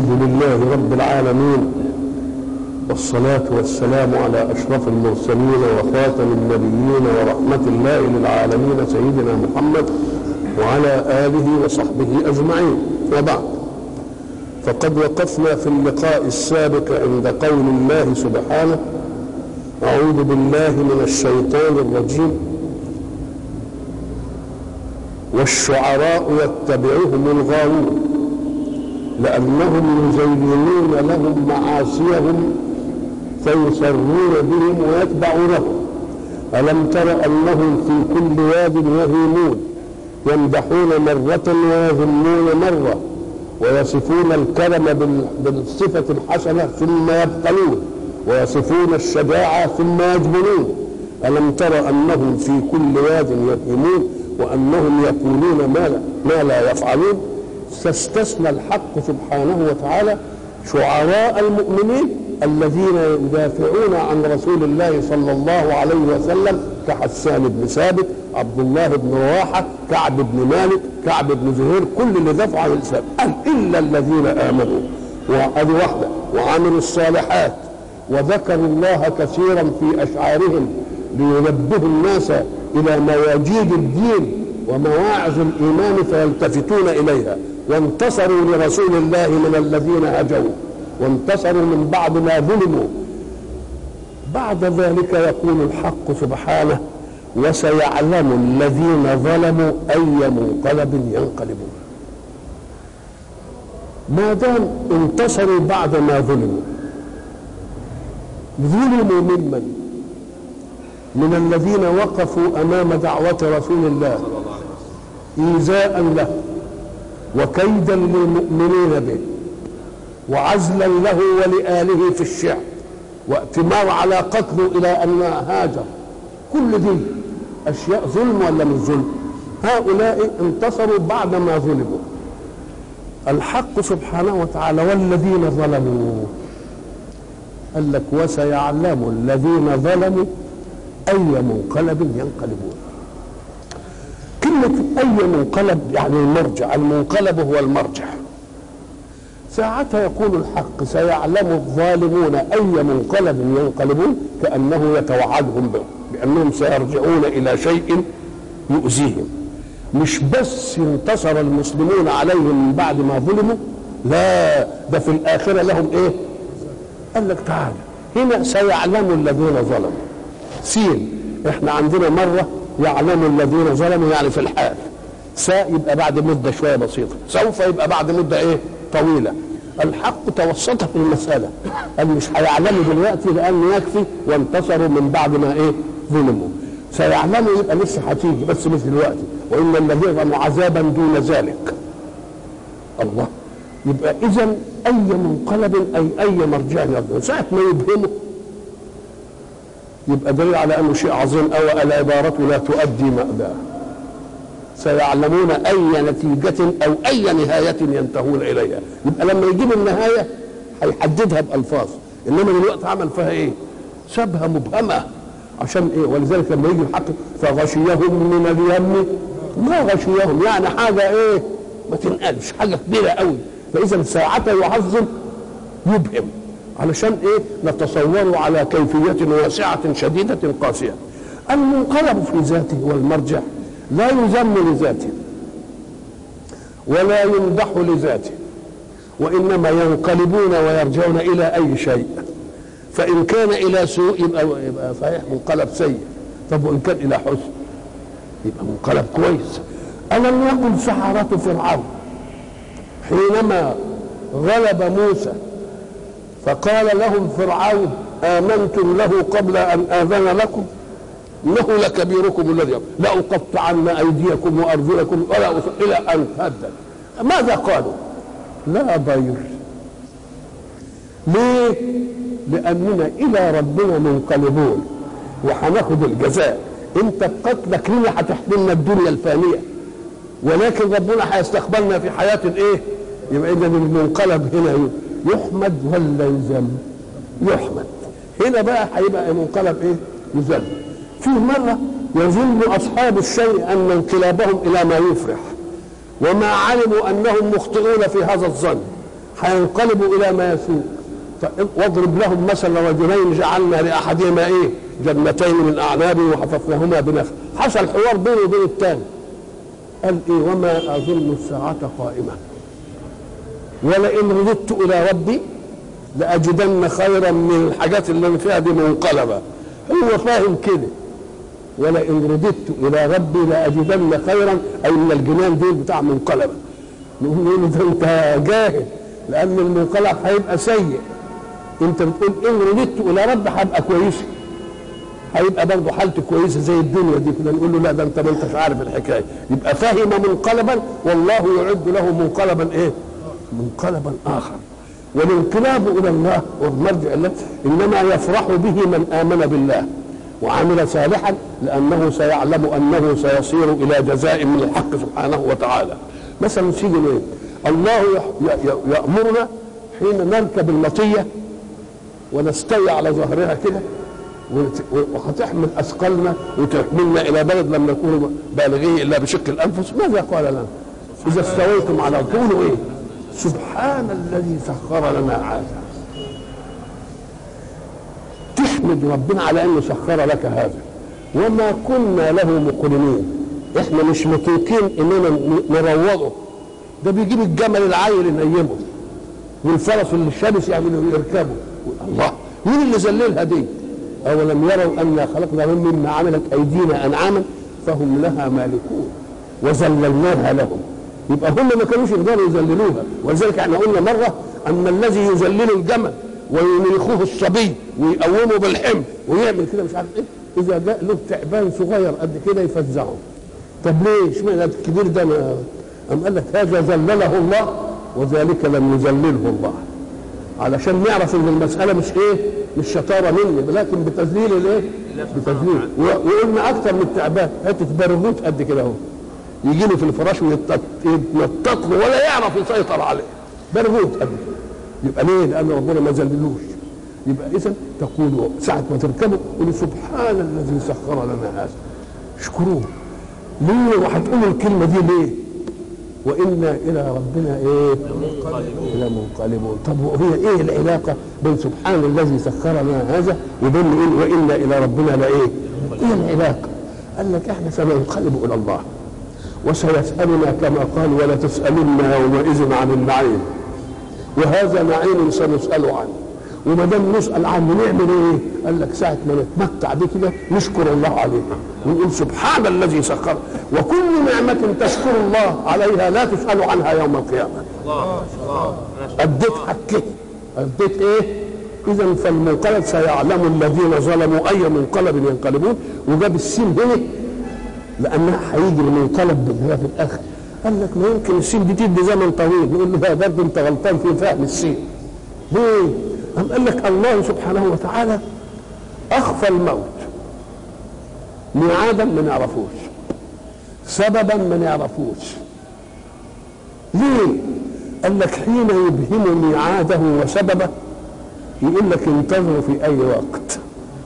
الحمد لله رب العالمين، والصلاة والسلام على أشرف المرسلين وخاتم النبيين ورحمة الله للعالمين سيدنا محمد وعلى آله وصحبه أجمعين. وبعد، فقد وقفنا في اللقاء السابق عند قول الله سبحانه: أعوذ بالله من الشيطان الرجيم: والشعراء يتبعهم الغاوون لأنهم يزينون لهم معاصيهم فيسرون بهم ويتبعونهم. ألم تر أنهم في كل واد يهيمون يمدحون مرة ويذمون مرة ويصفون الكرم بالصفة الحسنة ثم يبخلون ويصفون الشجاعة ثم يجبنون. ألم تر أنهم في كل واد يهيمون وأنهم يقولون ما لا يفعلون. فاستثنى الحق سبحانه وتعالى شعراء المؤمنين الذين يدافعون عن رسول الله صلى الله عليه وسلم كحسان بن ثابت، عبد الله بن رواحة، كعب بن مالك، كعب بن زهير، كل اللي دافعوا عن الإسلام. قال إلا الذين آمنوا، وهذه واحدة، وعملوا الصالحات وذكروا الله كثيرا في أشعارهم لينبهوا الناس إلى مواجيد الدين ومواعظ الإيمان فيلتفتون إليها، وانتصروا لرسول الله من الذين هجوا، وانتصروا من بعد ما ظلموا. بعد ذلك يقول الحق سبحانه: وسيعلم الذين ظلموا أي منقلب ينقلبون. ما دام انتصروا بعد ما ظلموا، ظلموا من الذين وقفوا أمام دعوة رسول الله إيذاء له وكيدا للمؤمنين به وعزلا له ولآله في الشعب واتمار على قتله إلى أن هاجر. كل دي أشياء ظلم ولا مش ظلم؟ هؤلاء انتصروا بعد ما ظلموا. الحق سبحانه وتعالى: والذين ظلموا، قال لك: وسيعلم الذين ظلموا أي منقلب ينقلبون. كلمة أي منقلب يعني المرجع، المنقلب هو المرجع. ساعتها يقول الحق: سيعلم الظالمون أي منقلب ينقلبون، كأنه يتوعدهم بأنهم سيرجعون إلى شيء يؤذيهم. مش بس انتصر المسلمون عليهم من بعد ما ظلموا، لا، ده في الآخرة لهم إيه؟ قال لك: تعالى هنا سيعلم الذين ظلموا. سين، احنا عندنا مرة يعلم الذين ظلموا يعني في الحال، يبقى بعد مدة شوية بسيطة، سوف يبقى بعد مدة ايه؟ طويلة. الحق توسط في المسألة، قال مش هيعلموا دلوقتي لأنه يكفي وانتصروا من بعد ما ايه؟ ظلموا. سيعلموا يبقى لسه هتيجي بس مش دلوقتي. وإن الذين ظلموا عذابا دون ذلك. الله، يبقى إذن أي منقلب أي مرجع يرجع ساعة ما يبهمه يبقى دليل على أنه شيء عظيم أو العبارة لا تؤدي مأباه. سيعلمون أي نتيجة أو أي نهاية ينتهون إليها. يبقى لما يجيب النهاية هيحددها بألفاظ، إنما دلوقتي عمل فيها إيه؟ سابها مبهمة. عشان إيه؟ ولذلك لما يجي الحق: فغشيهم من اليم ما غشيهم، يعني حاجة إيه؟ ما تنقلش، حاجة كبيرة قوي. فإذا ساعتها يعظم يبهم، علشان ايه؟ نتصور على كيفية واسعة شديدة قاسية. المنقلب في ذاته والمرجع لا يذم لذاته ولا يمدح لذاته، وإنما ينقلبون ويرجعون إلى أي شيء. فإن كان إلى سوء يبقى صحيح منقلب سيء، طب وإن كان إلى حسن يبقى منقلب كويس. ألم يقل سحرة فرعون حينما غلب موسى فقال لهم فرعون: آمنتم له قبل أن آذن لكم؟ إنه لكبيركم الذي لأقطعن أيديكم وأرجلكم إلى أن هدد. ماذا قالوا؟ لا ضير. ليه؟ لأننا إلى ربنا منقلبون وهناخد الجزاء. أنت بقتلك لنا هتحملنا الدنيا الفانية، ولكن ربنا هيستقبلنا في حياة الإيه؟ يبقى إذا المنقلب هنا يحمد ولا يذم؟ يحمد. هنا بقى هيبقى منقلب ايه؟ يذم. في مرة يظن أصحاب الشيء أن انقلابهم إلى ما يفرح، وما علموا أنهم مخطئون في هذا الظن، هينقلبوا الى ما يسوء. واضرب لهم مثل رجلين جعلنا لاحدهما ايه؟ جنتين من اعناب وحففناهما بنخل. حصل حوار بينه وبين الثاني، قال ايه؟ وما اظن الساعه قائمه ولئن رددت الى ربي لاجدن خيرا من الحاجات اللي انا فيها دي منقلبه. هو فاهم كده، ولئن رددت الى ربي لاجدن خيرا، اي من الجنان دي بتاع منقلبه. نقول له ده انت جاهل، لان المنقلب هيبقى سيء. انت بتقول ان رددت الى ربي هبقى كويسه، هيبقى برضه حالته كويسه زي الدنيا دي كده. نقول له لا، ده انت ما انتش عارف الحكايه. يبقى فهم منقلبا، والله يعد له منقلبا ايه؟ منقلبا اخر. والانقلاب الى الله والمرجع اليه انما يفرح به من امن بالله وعمل صالحا، لانه سيعلم انه سيصير الى جزاء من الحق سبحانه وتعالى. مثلا سيدي ايه؟ الله يامرنا حين نركب المطيه ونستوي على ظهرها كده وهتحمل اثقالنا وتحملنا الى بلد لم نكون بالغيه الا بشق الانفس. ماذا قال لنا؟ اذا استويتم على قولوا ايه؟ سبحان الذي سخر لنا هذا. تحمد ربنا على انه سخر لك هذا، وما كنا له مقرنين. احنا مش متوقين اننا نروضه، ده بيجيب الجمل العايل ينيمه والفرس اللي الشمس يعملوا يركبه. الله، مين اللي ذللها دي؟ اولم يروا انا خلقنا لهم مما عملت ايدينا انعاما فهم لها مالكون وذللناها لهم. يبقى هم ما كانوش يقدروا يذللوها، ولذلك احنا قلنا مره ان الذي يذلل الجمل وينيخوه الصبي ويقومه بالحمل ويعمل كده مش عارف ايه، اذا جاء له تعبان صغير قد كده يفزعه. طب ليه؟ اشمعنى الكبير ده؟ أم قال لك هذا ذلله الله وذلك لم يذلله الله، علشان نعرف ان المساله مش ايه؟ مش شطاره مني، ولكن بتذليل الايه؟ بتذليل. وقلنا اكثر من التعبان حته برغوث قد كده اهو يجي له في الفراش ويتنطط له ولا يعرف يسيطر عليه، برغوث قد كده. يبقى ليه؟ لان ربنا ما ذللوش. يبقى اذا تقولوا ساعه ما تركبوا قولوا سبحان الذي سخر لنا هذا، اشكروه. ليه؟ وهتقولوا الكلمه دي ليه؟ وإنا إلى ربنا إيه؟ لمنقلبون. طب وهي إيه العلاقة بين سبحان الذي سخر لنا هذا وبين إيه وإنا إلى ربنا لإيه؟ إيه العلاقة؟ قال لك إحنا سننقلب إلى الله وسيسألنا كما قال ولا تسألن يومئذ عن النعيم، وهذا نعيم سنسأل عنه. وما دام نسأل عنه نعمل ايه؟ قال لك ساعة ما نتمتع به كده نشكر الله عليها ونقول سبحان الذي سخر. وكل نعمة تشكر الله عليها لا تسأل عنها يوم القيامة. أديت حقه، أديت ايه؟ إذا فالمنقلب سيعلم الذين ظلموا أي منقلب ينقلبون. وجاب السين هنا لأنها هيجي المنقلب بالله في الآخر. قال لك ما يمكن السين دي تدي زمن طويل، نقول له برضه أنت غلطان في فهم السين. ليه؟ أم قال لك الله سبحانه وتعالى أخفى الموت ميعادا ما نعرفوش، سببا ما نعرفوش. ليه؟ قال لك حين يبهم ميعاده وسببه يقول لك انتظروا في أي وقت،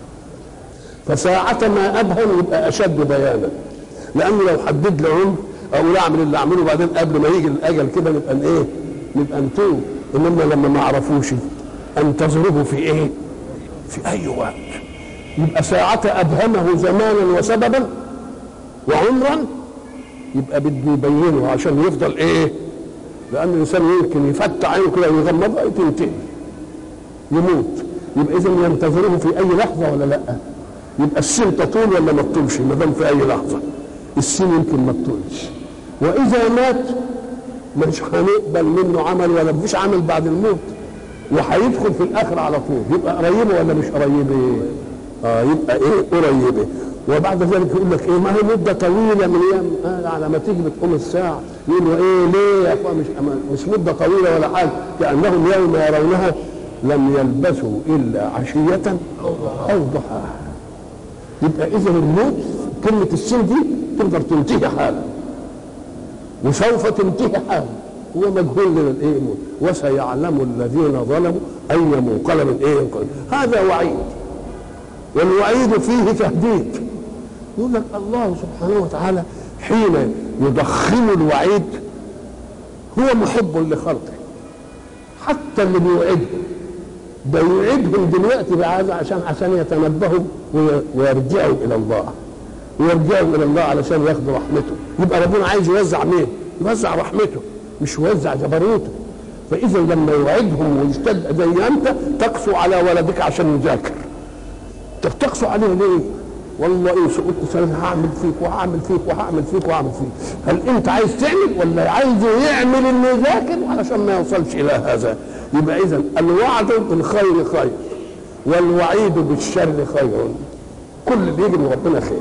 فساعة ما أبهم يبقى أشد بيانا. لأنه لو حدد لي عمر أو لا أعمل اللي أعمله بعدين قبل ما يجي الأجل كده نبقى إيه؟ نبقى نتوب. إنما لما ما عرفوش انتظروه في ايه؟ في اي وقت. يبقى ساعة ابهمه زمانا وسببا وعمرا يبقى بده يبينه عشان يفضل ايه؟ لان الانسان يمكن يفتح عينه كده ويغمضها تنتهي يموت. يبقى اذا ينتظروه في اي لحظه ولا لا؟ يبقى السن تطول ولا ما تطولش؟ ما دام في اي لحظه السن يمكن ما تطولش. واذا مات مش هنقبل منه عمل ولا مفيش عمل بعد الموت، وهيدخل في الاخر على طول. يبقى قريبه ولا مش قريبه؟ يبقى ايه؟ قريبه. وبعد ذلك يقول لك ايه؟ ما هي مده طويله من ايام على ما تيجي بتقوم الساعه. يقولوا ايه؟ ليه يا اخوان مش مده طويله ولا حاجه؟ كانهم يوم يرونها لم يلبثوا الا عشيه او ضحاها. يبقى اذا الموت كلمه السن دي تقدر تنتهي حالا وسوف تنتهي حالا، هو مجهول للايه؟ وسيعلم الذين ظلموا اي منقلب ايه ينقلب. هذا وعيد، والوعيد فيه تهديد. يقول لك الله سبحانه وتعالى حين يضخم الوعيد هو محب لخلقه، حتى اللي بيوعدهم ده يوعدهم دلوقتي بهذا عشان يتنبهوا ويرجعوا الى الله، ويرجعوا الى الله علشان ياخدوا رحمته. يبقى ربنا عايز يوزع مين؟ يوزع رحمته، مش يوزع جبروته. فاذا لما يوعدهم ويشتد زي انت تقسو على ولدك عشان يذاكر، تقسو عليه ليه؟ والله ان قلت سنه هعمل فيك وهعمل فيك وهعمل فيك وهعمل فيك. هل انت عايز تعمل ولا عايزه يعمل انه يذاكر علشان ما يوصلش الى هذا؟ يبقى اذا الوعد بالخير خير والوعيد بالشر خير، كل اللي يجي من ربنا خير.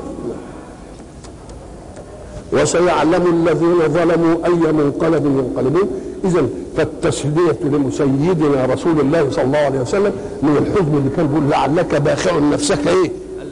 وسيعلم الذين ظلموا اي منقلب ينقلبون. اذا فالتسليه لسيدنا رسول الله صلى الله عليه وسلم من الحزن اللي كان بيقول لعلك باخع نفسك ايه؟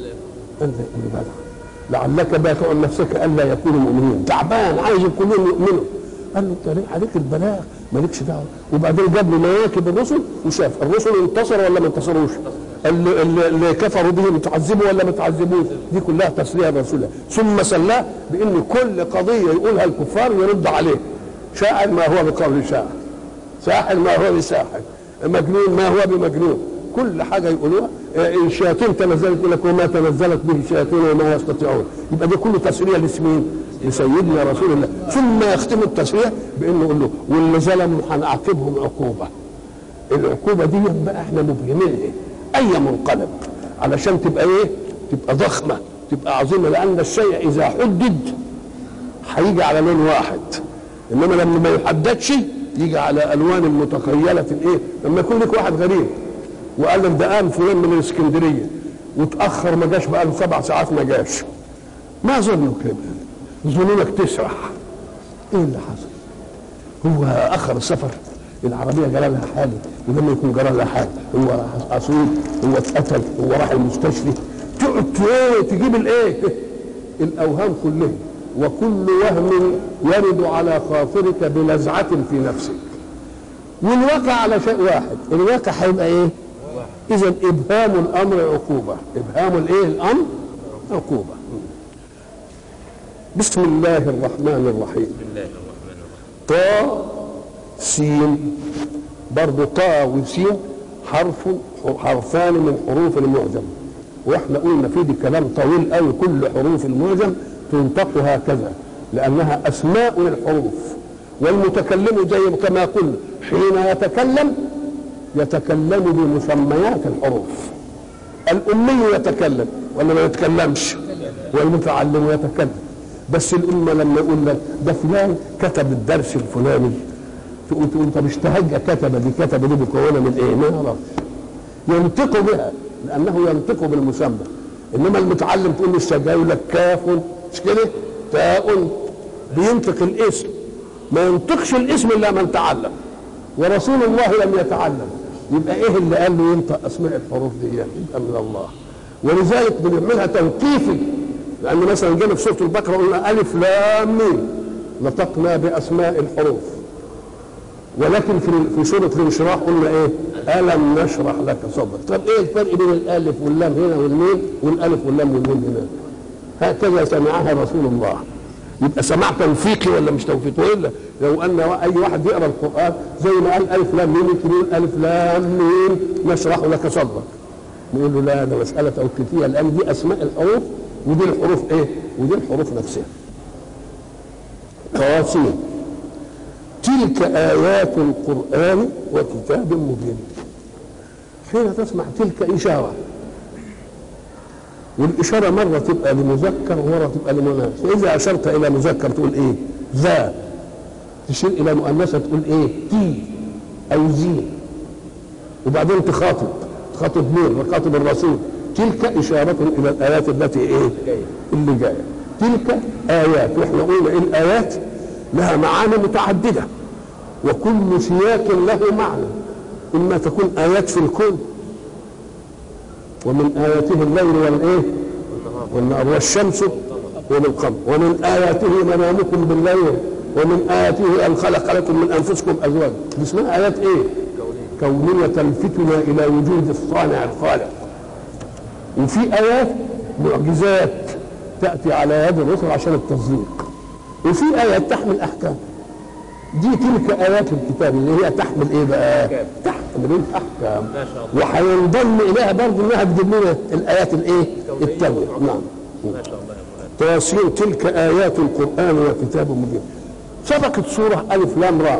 لعلك باخع نفسك الا يكونوا مؤمنين، تعبان عايز كلهم يؤمنوا. قال له انت عليك البلاغ مالكش دعوه. وبعدين جاب له مواكب الرسل وشاف الرسل انتصروا ولا ما انتصروش، اللي كفروا بهم تعذبوا ولا ما تعذبوش. دي كلها تسليه لرسول الله. ثم سلاه بان كل قضيه يقولها الكفار يرد عليه. شاعر ما هو بقول شاعر، ساحر ما هو بساحر، مجنون ما هو بمجنون. كل حاجه يقولوها. الشياطين تنزلت يقول لك وما تنزلت به الشياطين وما يستطيعون. يبقى ده كله تسليه لاسمين؟ لسيدنا رسول الله. ثم يختم التسليه بانه يقول له واللي ظلموا هنعاقبهم عقوبه. العقوبه دي بقى احنا مبينينها اي منقلب علشان تبقى ايه؟ تبقى ضخمه، تبقى عظيمه، لان الشيء اذا حدد هيجي على لون واحد، انما لما ما يحددش يجي على الوان متخيله. ايه؟ لما يكون لك واحد غريب وقال لك ده قام فلان من الاسكندريه وتاخر ما جاش، بقى له 7 ساعات ما جاش، ما ظنك كده؟ ظنونك تسرح. ايه اللي حصل؟ هو اخر السفر، العربيه جرى لها حاجه، ولما يكون جرى لها حاجه هو اصيب، هو اتقتل، هو راح المستشفى. تقعد تجيب الايه؟ الاوهام كلها، وكل وهم يرد على خاطرك بنزعه في نفسك. والواقع على شيء واحد، الواقع هيبقى ايه؟ اذا ابهام الامر عقوبه، ابهام الايه؟ الامر عقوبه. بسم الله الرحمن الرحيم. طاء سين، برضه طاء وسين حرفان من حروف المعجم، واحنا قلنا في دي كلام طويل قوي. كل حروف المعجم تنطق هكذا لانها اسماء للحروف، والمتكلم زي كما قلنا حين يتكلم بمسميات الحروف. الامي يتكلم ولا ما يتكلمش؟ والمتعلم يتكلم. بس الامه لما يقول لك ده فلان كتب الدرس الفلاني، تقول طب اشتهج كتب دي مكونه من ايه؟ ما يعرفش، ينطق بها لانه ينطق بالمسمى. انما المتعلم تقول له الشجاع يقول لك كاف، مش كده؟ تاء، بينطق الاسم، ما ينطقش الاسم الا من تعلم، ورسول الله لم يتعلم. يبقى ايه اللي قال له ينطق اسماء الحروف دي؟ يبقى من الله. ولذلك بنعملها توقيفي، لان مثلا جينا في سوره البقره قلنا الف لام ميم، نطقنا باسماء الحروف. ولكن في سوره الانشراح قلنا ايه؟ الم نشرح لك صدرك. طب ايه الفرق بين الالف واللام هنا والميم والالف واللام والميم هنا؟ هكذا سمعها رسول الله. يبقى سماع توفيقي ولا مش توفيقي؟ والا لو ان اي واحد يقرا القران زي ما قال الف لام ميم يقول الف لام ميم نشرح لك صدرك، نقول له لا، ده مساله توقيفيه، لان دي اسماء الحروف ودي الحروف ايه؟ ودي الحروف نفسها. قاسين تلك ايات القران وكتاب مبين. حين تسمع تلك اشاره، والإشارة مرة تبقى لمذكر ومرة تبقى لمؤنث. فإذا أشرت إلى مذكر تقول إيه؟ ذا. تشير إلى مؤنثة تقول إيه؟ تي أو زي. وبعدين تخاطب مين؟ تخاطب الرسول. تلك إشارة إلى الآيات التي إيه؟ اللي جاية. تلك آيات، وإحنا قلنا إيه الآيات؟ لها معاني متعددة، وكل سياق له معنى. إما تكون آيات في الكون، ومن آياته الليل والإيه؟ والنهار والشمس والقمر، ومن آياته منامكم بالليل، ومن آياته أن خلق لكم من أنفسكم أزواجا. دي اسمها آيات إيه؟ كونية تلفتنا إلى وجود الصانع الخالق. وفي آيات معجزات تأتي على يد الرسل عشان التصديق، وفي آيات تحمل أحكام. دي تلك آيات الكتاب اللي هي تحمل إيه بقى؟ تحمل الأحكام. ما شاء الله. وهينضم إليها برضه إنها تجيب لنا الآيات الإيه؟ التوبة. نعم. ما شاء الله يا مولانا. تيسير تلك آيات القرآن وكتاب مبين. سبقت سورة ألف لام را.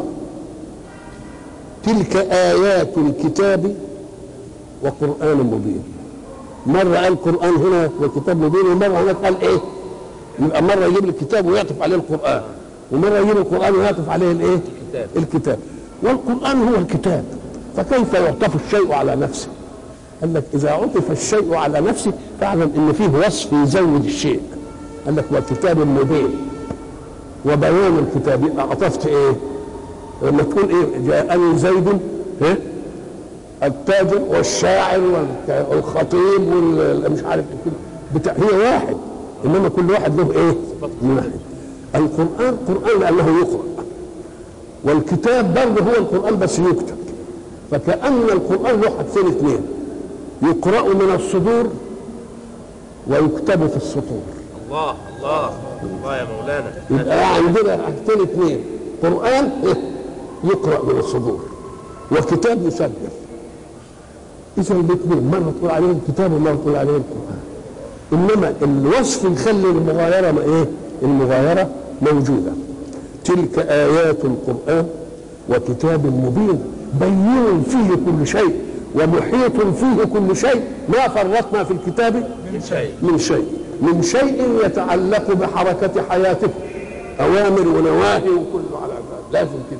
تلك آيات الكتاب وقرآن مبين. مرة قال قرآن هنا وكتاب مبين، ومرة هناك قال إيه؟ يبقى مرة يجيب الكتاب ويعطف عليه القرآن، ومرة يجيب القرآن ويعطف عليه الإيه؟ الكتاب. والقرآن هو الكتاب، فكيف يعطف الشيء على نفسه؟ قال لك إذا عطف الشيء على نفسه فاعلم إن فيه وصف يزود الشيء. قال لك وكتاب مبين وبيان الكتاب، يبقى عطفت إيه؟ لما تقول إيه؟ جاءني زيد التاجر والشاعر والخطيب والمش عارف كده، هي واحد، انما كل واحد له ايه؟ من ناحيه. القران قران لانه يقرا، والكتاب برضه هو القران بس يكتب، فكأن القران له حاجتين اثنين، يقرأ من الصدور ويكتب في السطور. الله الله الله يا مولانا. يبقى عندنا حاجتين اثنين، قرآن يقرأ من الصدور وكتاب يسجل. إذا الاثنين مرة تقول عليه الكتاب ومرة تقول عليه القرآن، إنما الوصف يخلي المغايرة إيه؟ المغايرة موجودة. تلك آيات القرآن وكتاب مبين بين فيه كل شيء ومحيط فيه كل شيء، ما فرطنا في الكتاب من شيء يتعلق بحركة حياتك، أوامر ونواهي وكل على ذلك لازم كده.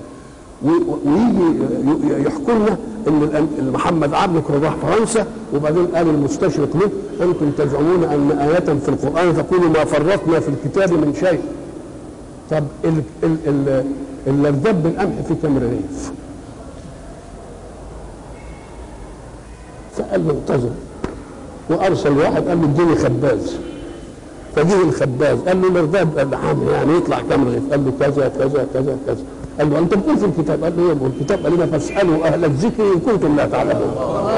ويجي يحكوا لنا ان محمد عبده كان راح فرنسا وبعدين قال المستشرق له انتم تزعمون ان آية في القرآن تقول ما فرطنا في الكتاب من شيء. طب الرداب بالقمح في كم رغيف؟ فقال له انتظر، وارسل واحد قال له اديني خباز، فجه الخباز قال له الرداب اللحام يعني يطلع كم رغيف؟ قال له كذا كذا كذا كذا. قال له انت بتقول في الكتاب؟ قال له ايه الكتاب؟ قال لنا فاسالوا اهل الذكر ان كنتم لا تعلمون.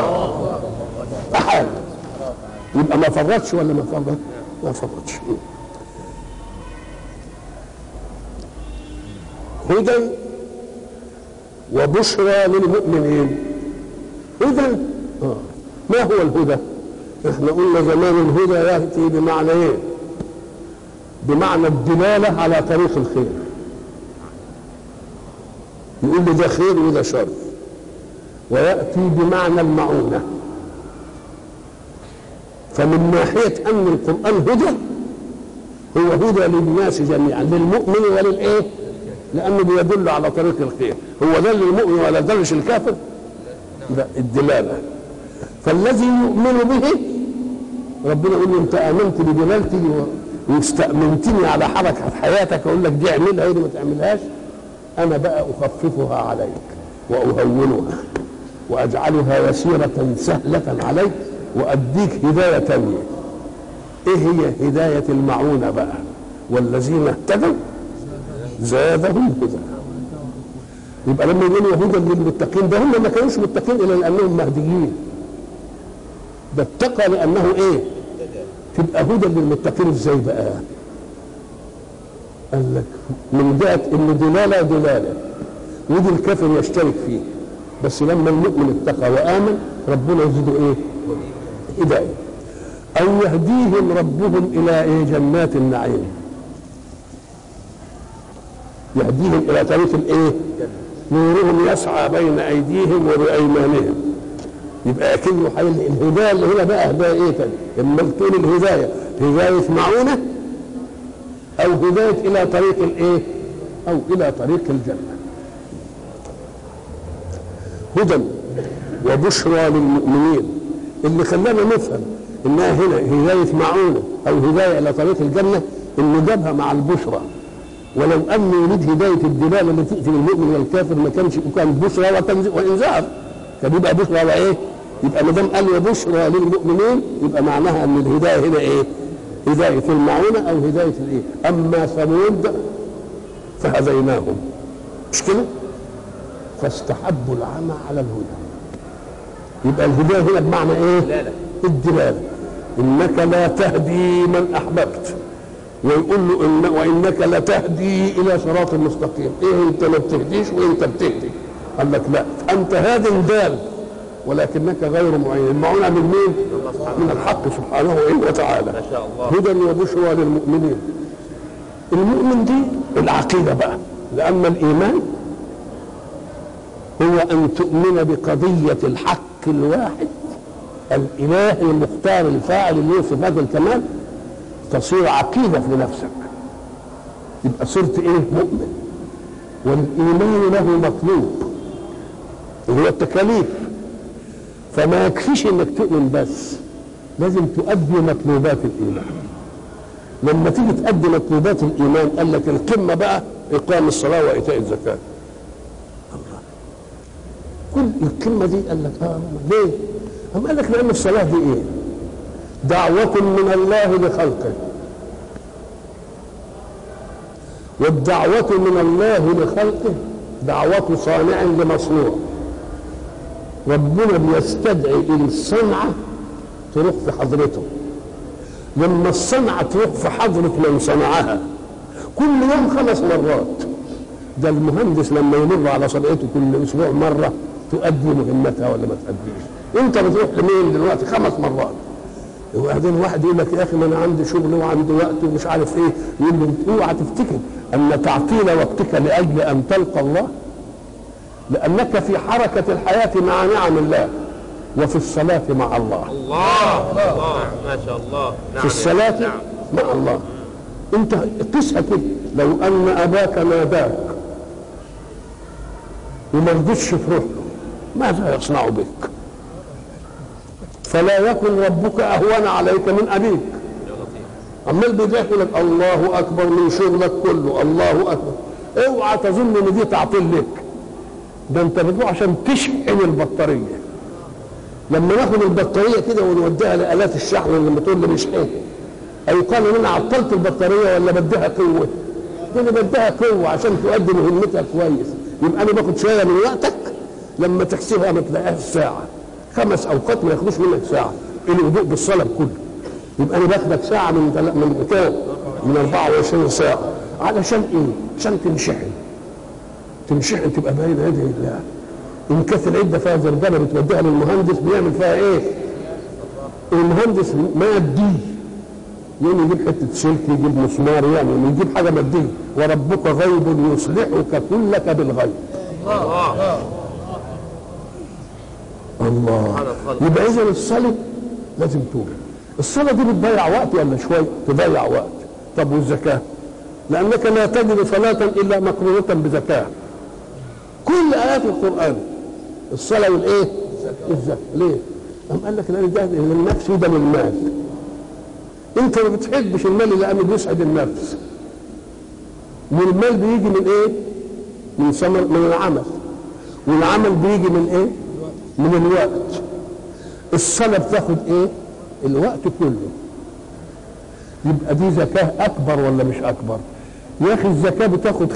احال يبقى ما فرطش ولا ما فرط؟ ما فرطش. هدى وبشرى للمؤمنين. هدى ما هو الهدى؟ احنا قلنا زمان الهدى ياتي بمعنى ايه؟ بمعنى الدلاله على طريق الخير. يقول لي ده خير وده شر. وياتي بمعنى المعونه. فمن ناحيه ان القران هدى، هو هدى للناس جميعا، للمؤمن وللايه؟ لانه بيدل على طريق الخير. هو دل المؤمن ولا دلش الكافر؟ لا، الدلاله. فالذي يؤمن به ربنا يقول له انت امنت بدلالتي واستأمنتني على حركه حياتك، اقول لك دي اعملها ودي ما تعملهاش، انا بقى اخففها عليك واهونها واجعلها يسيره سهله عليك واديك هدايه تانيه. ايه هي هدايه المعونه بقى؟ والذين اهتدوا زادهم هدى. يبقى لما يقولوا هدى للمتقين، ده هم ما كانوش متقين الا لانهم مهديين، ده اتقى لانه ايه؟ تبقى هدى للمتقين ازاي بقى؟ قال لك من جهه ان دلاله ودي الكافر يشترك فيه، بس لما المؤمن اتقى وامن ربنا يزيده ايه؟ هدايه. او يهديهم ربهم الى ايه؟ جنات النعيم. يهديهم الى طريق الايه؟ نورهم يسعى بين ايديهم وبايمانهم. يبقى اكنه الهدايه اللي هنا بقى هدايه ايه تاني؟ اما تكون الهدايه هدايه معونه او هدايه الى طريق الايه؟ او الى طريق الجنه. هدى وبشرى للمؤمنين. اللي خلانا نفهم انها هنا هدايه معونه او هدايه الى طريق الجنه انه جابها مع البشرى. ولو ان يريد هدايه الدلاله اللي تاتي للمؤمن والكافر ما كانش كان بشرى وانذار، كان يبقى بشرى وايه؟ يبقى ما دام قال وبشرى للمؤمنين يبقى معناها ان الهدايه هنا ايه؟ هدايه المعونه او هدايه الايه؟ اما ثمود فهديناهم، مش كده؟ فاستحبوا العمى على الهدى. يبقى الهدايه هنا بمعنى ايه؟ الدلاله. انك لا تهدي من احببت ويقول له وانك لتهدي الى صراط مستقيم. ايه انت ما بتهديش وانت بتهدي؟ قال لك لا، انت هاد دال ولكنك غير معين. المعونة من مين؟ من الحق سبحانه وتعالى. ما شاء الله. هدى وبشرى للمؤمنين. المؤمن دي العقيدة بقى، لأن الإيمان هو أن تؤمن بقضية الحق الواحد الإله المختار الفاعل له صفات الكمال، تصير عقيدة في نفسك، يبقى صرت إيه؟ مؤمن. والإيمان له مطلوب وهو التكاليف، فما يكفيش انك تؤمن بس، لازم تؤدي مطلوبات الايمان. لما تيجي تؤدي مطلوبات الايمان قال لك القمه بقى اقام الصلاه وايتاء الزكاه. الله، كل القمه دي قال لك ليه؟ قال لك لان الصلاه دي ايه؟ دعوه من الله لخلقه، والدعوه من الله لخلقه دعوه صانع لمصنوع. ربنا بيستدعي الى الصنعه تروح في حضرته. لما الصنعه تروح في حضره من صنعها كل يوم 5 مرات، ده المهندس لما يمر على صنعته كل اسبوع مره تؤدي مهمتها ولا ما تؤديش؟ انت بتروح لمين دلوقتي 5 مرات؟ وبعدين واحد يقول لك يا اخي ما انا عندي شغل وعندي وقت ومش عارف ايه، يقول له اوعى تفتكر ان تعطيل وقتك لاجل ان تلقى الله، لأنك في حركة الحياة مع نعم الله، وفي الصلاة مع الله. الله الله ما شاء الله. في الصلاة مع الله. أنت قسها كده، لو أن أباك ناداك وما رضيتش تروح له ماذا يصنع بك؟ فلا يكن ربك أهون عليك من أبيك. عمال بيقول لك الله أكبر من شغلك كله، الله أكبر. اوعى تظن إن دي تعطيل لك، ده انت بتروح عشان تشحن البطاريه. لما ناخد البطاريه كده ونوديها لآلات الشحن اللي بتقول لي نشحنها، ايقال ان انا عطلت البطاريه ولا بديها قوه؟ ده انا بديها قوه عشان تؤدي مهمتها كويس. يبقى انا باخد شويه من وقتك لما تحسبها ما تلاقيهاش ساعه. 5 أوقات ما ياخدوش منك ساعه، الوضوء بالصلاه كله. يبقى انا باخدك ساعه من كام؟ من 24 ساعه. علشان ايه؟ عشان تمشحن تبقى باينه يد الله. ان كانت العده فيها زربانه بتوديها للمهندس بيعمل فيها ايه؟ المهندس مادي، يعني يجيب حته سلك، يجيب مسمار، يعني يجيب حاجه ماديه. وربك غيب يصلحك كلك بالغيب. الله. يبقى اذا الصلاه لازم توجد. الصلاه دي بتضيع وقت ولا شويه؟ تضيع وقت. طب والزكاه؟ لانك لا تجد صلاه الا مقرونه بزكاه. كل آيات القرآن الصلاة والإيه؟ الزكاة. ليه؟ قال لك لأن ده للنفس وده للمال. أنت ما بتحبش المال لأنه بيسعد النفس. والمال بيجي من إيه؟ من ثمر، من العمل. والعمل بيجي من إيه؟ من الوقت. الصلاة بتاخد إيه؟ الوقت كله. يبقى دي زكاة أكبر ولا مش أكبر؟ يا أخي الزكاة بتاخد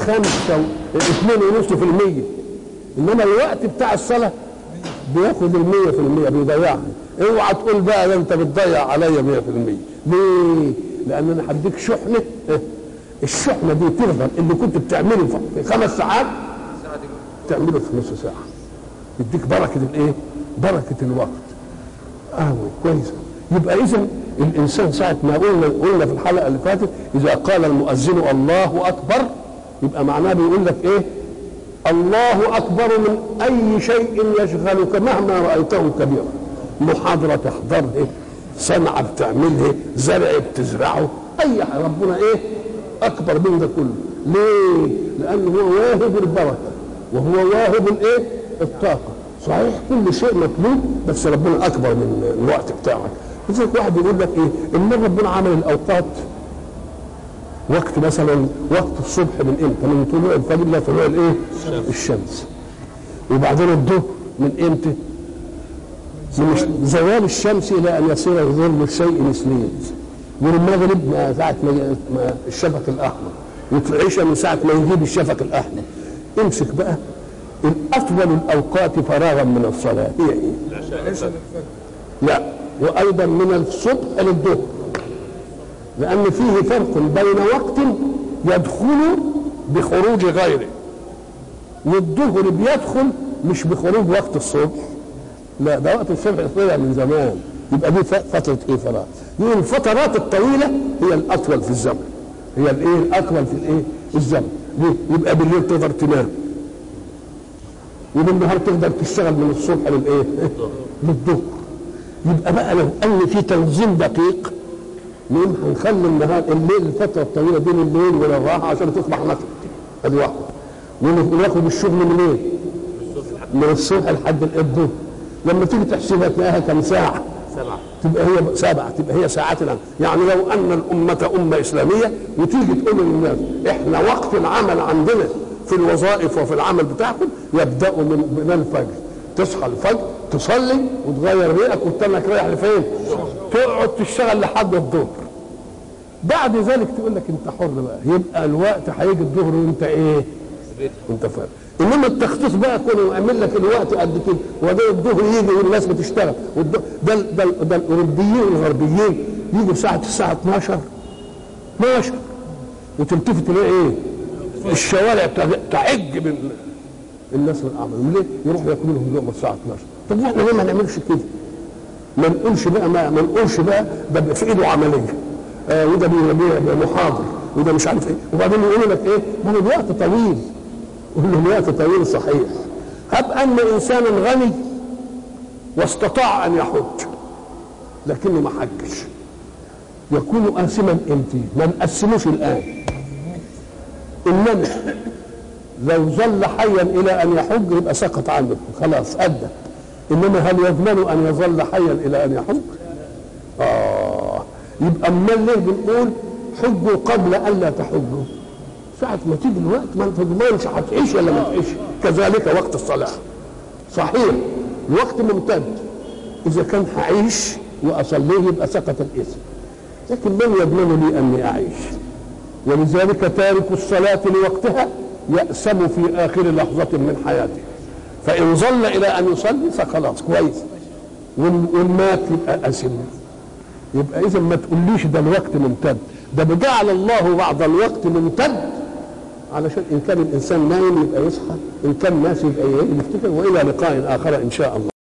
2.5%، انما الوقت بتاع الصلاه بياخد 100% بيضيعها. اوعى تقول بقى ده انت بتضيع عليا 100%. ليه؟ لان انا هديك شحنه، الشحنه دي تقدر اللي كنت بتعمله في 5 ساعات تعمله في نص ساعه. يديك بركه الايه؟ بركه الوقت. كويس. يبقى اذا الانسان ساعه ما قلنا في الحلقه اللي فاتت اذا قال المؤذن الله اكبر يبقى معناه بيقول لك ايه؟ الله أكبر من أي شيء يشغلك مهما رأيته كبيرا. محاضرة تحضره، صنعة بتعمله، زرع بتزرعه، أي حاجة ربنا إيه؟ أكبر من ده كله. ليه؟ لأنه هو واهب البركة وهو واهب الإيه؟ الطاقة. صحيح كل شيء مطلوب بس ربنا أكبر من الوقت بتاعك. لذلك واحد يقول لك إيه؟ إن ربنا عمل الأوقات وقت مثلا وقت الصبح من امتى؟ من طلوع الفجر الى طلوع الايه؟ الشمس. وبعدين الظهر من امتى؟ من زوال الشمس الى ان يصير ظل الشيء مثليه. والمغرب ساعه ما الشفق الاحمر، والعشاء من ساعه ما يجيب الشفق الاحمر. امسك بقى الاطول الاوقات فراغا من الصلاه هي ايه؟ لا، وايضا من الصبح للظهر. لأن فيه فرق بين وقت يدخل بخروج غيره، والظهر بيدخل مش بخروج وقت الصبح، لا ده وقت الصبح طلع من زمان، يبقى دي فترة ايه؟ فراغ. دي الفترات الطويلة هي الأطول في الزمن، هي الايه؟ الأطول في الايه؟ الزمن. ليه؟ يبقى بالليل تقدر تنام، وبالنهار تقدر تشتغل من الصبح للايه؟ للظهر. يبقى بقى لو قال في تنظيم دقيق نقوم هنخلي النهار الليل الفترة الطويلة بين الليل والراحة عشان تصبح نشط، ادي واحدة. وناخد الشغل منين؟ من الصبح لحد الظهر. لما تيجي تحسبها تلاقيها كم ساعة؟ 7. تبقى هي 7، تبقى هي ساعات الآن. يعني لو أن الأمة أمة إسلامية وتيجي تقول للناس إحنا وقت العمل عندنا في الوظائف وفي العمل بتاعكم يبدأ من الفجر، تصحى الفجر تصلي وتغير ريقك وتنك رايح لفين؟ تقعد تشتغل لحد الظهر. بعد ذلك تقول لك أنت حر بقى، يبقى الوقت هيجي الظهر وأنت إيه؟ وأنت فاهم. انما التخصيص بقى كونه يعمل لك الوقت قد كده، وده الظهر يجي والناس بتشتغل، ده الاوروبيين والغربيين يجوا الساعه 12 وتلتفت تلاقي ايه؟ الشوارع تعج من الناس والاعمال. ليه؟ يروحوا ياكلوا لهم لقمه الساعه 12. طب احنا ليه ما نعملش كده؟ ما نقولش بقى ده في ايده عمليه، وده محاضر وده مش عارف ايه، وبعدين يقولوا لك ايه؟ ما هو الوقت طويل. قول له الوقت طويل صحيح. هب ان انسانا غني واستطاع ان يحج لكنه ما حجش، يكون آثما امتى؟ ما نقسموش الان. انما لو ظل حيا الى ان يحج يبقى سقط عنه خلاص ادى. انما هل يضمن ان يظل حيا الى ان يحج؟ يبقى امال ليه بنقول حجوا قبل ان لا تحجوا؟ ساعة ما تيجي الوقت ما انت تضمنش هتعيش ولا ما تعيش. كذلك وقت الصلاة صحيح الوقت ممتد، إذا كان هعيش وأصليه يبقى سقط الإثم، لكن من يضمن لي أني أعيش؟ ولذلك تارك الصلاة لوقتها يأسم في آخر لحظة من حياته، فإن ظل إلى أن يصلي فخلاص كويس، وإن مات يبقى أثم. يبقى إذا ما تقوليش ده الوقت ممتد، ده بجعل الله بعض الوقت ممتد علشان إن كان الإنسان نايم يبقى يصحى، إن كان ناس يبقى يفتكر. وإلى لقاء آخر إن شاء الله.